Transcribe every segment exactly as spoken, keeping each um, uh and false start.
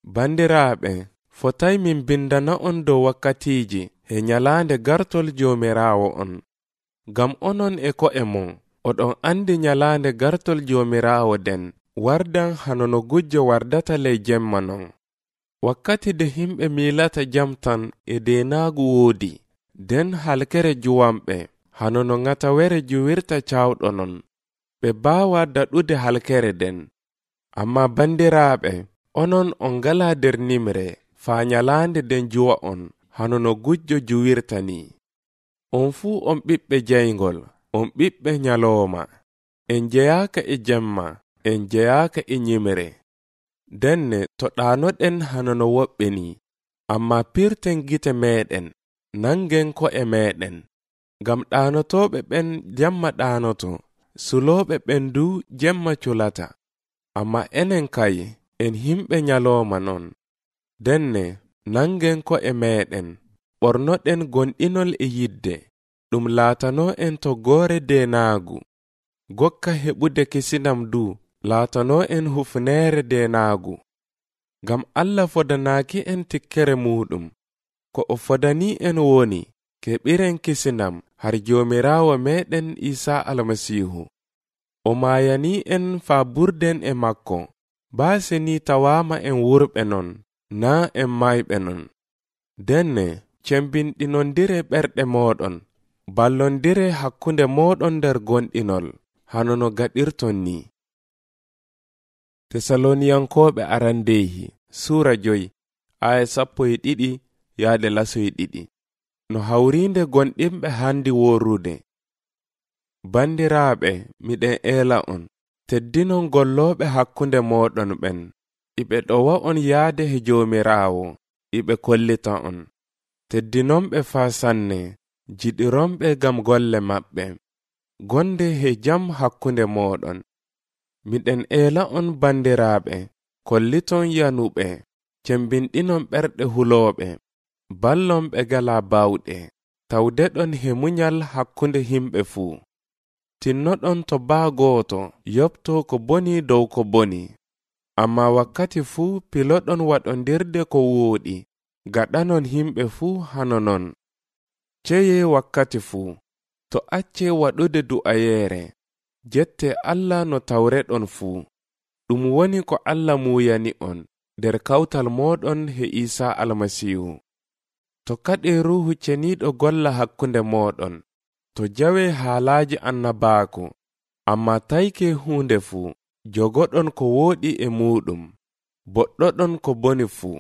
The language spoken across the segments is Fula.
Bandiraaɓe, fotay min bindana on dow wakkatiiji e nyalaande gartol Joomiraawo on. Gam onon e ko'e mon, oɗon andi nyalaande gartol Joomiraawo den wardan hanono gujjo wardata ley jemma non. Wakkati de himɓe miilata jam tan e deenaagu woodi, den halkere juwamɓe hanono ŋatawere juwirta cawɗo non. Ɓe baawa daɗude halkere den. Amma bandiraaɓe, onon on ngala der nimre faa nyalaande den juwa on hanono gujjo juwirta ni. On fuu on ɓiɓɓe jeyngol, on ɓiɓɓe nyalooma. En jeyaaka e jemma, en jeyaaka e nyimre. Denne to ɗaanoɗen hanono woɓɓe ni, amma pirten gite meɗen, nangen ko e meɗen. Gam ɗaanotooɓe ɓen jemma ɗaanoto, sulooɓe ɓen du jemma culata. Amma enen kay, en himɓe nyalooma non. Denne nangen ko e meɗen, ɓornoɗen gonɗinol e yidde, ɗum laatano en to goore deenaagu. Gokka heɓude kisinam du, laatano en hufneere deenaagu. Gam Allah fodanaaki en tikkere muɗum, ko o fodani en woni, keɓiren kisinam har Joomiraawo meɗen Isaa Almasiihu. O maayani en faa burden e makko, baase ni tawaama en wurɓe non, naa en mayɓe non. Denne cembinɗinondire ɓerɗe mooɗon, ballondire hakkunde mooɗon nder gonɗinol, hanono gaɗirton ni. Tesaloniyankooɓe arandeehi suura joyi aya sappo e ɗiɗi yaade laso e ɗiɗi. No hawriinde gonɗinɓe handi worude. Bandiraaɓe, miɗen eela on, teddinon gollooɓe hakkunde mooɗon ɓen, iɓe ɗowa on yaade he Joomiraawo, iɓe kollita on. Teddinonɓe faa sanne, jiɗironɓe gam golle maɓɓe, gonde he jam hakkunde mooɗon. Miɗen eela on bandiraaɓe, kolliton yanuɓe, cembinɗinon ɓerɗe hulooɓe, ballonɓe gala bawɗe, tawdeɗon he munyal hakkunde himɓe fuu. Tinnoɗon to baa gooto yoɓto ko boni dow ko boni, amma wakkati fuu piloɗon waɗondirde ko wooɗi, gaɗanon himɓe fuu hano non. Ceye wakkati fuu, to acce waɗude du'ayeere, jette Allah no tawreɗon fuu. Ɗum woni ko Allah muuyani on nder kawtal mooɗon he Isaa Almasiihu. To kaɗe ruuhu ceniiɗo golla hakkunde mooɗon, to jawe haalaaji annabaaku, amma tayke huunde fuu, jogoɗon ko wooɗi e muɗum, boɗɗoɗon ko boni fuu.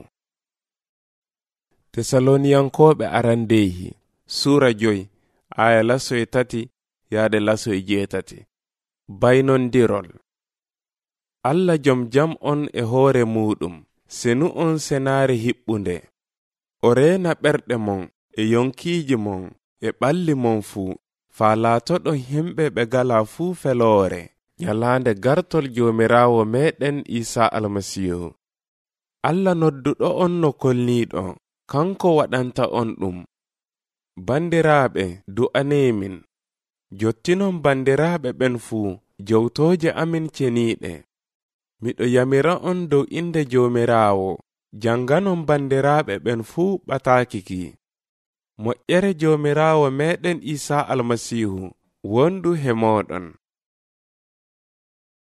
Tesaloniyankooɓe arandeehi suura joyi aya laso e tati yaade laso e jeetati. Baynondirol. Allah jom jam on e hoore muɗum, senu on senaare hiɓɓunde. O reena ɓerɗe mon e yonkiiji mon e ɓalli mon fuu, faa laatoɗon himɓe ɓe gala fuu feloore, nyalaande gartol Joomiraawo meɗen Isaa Almasiihu. Allah nodduɗo on no kolniiɗo, kanko waɗanta on ɗum. Bandiraaɓe, du'aneemin. Jottinon bandiraaɓe ɓen fuu, jowtooje amin ceniiɗe. Miɗo yamira on dow inde Joomiraawo, janganon bandiraaɓe ɓen fuu ɓataakiki. Moƴƴere Joomiraawo meɗen Isaa Almasiihu wondu he mooɗon.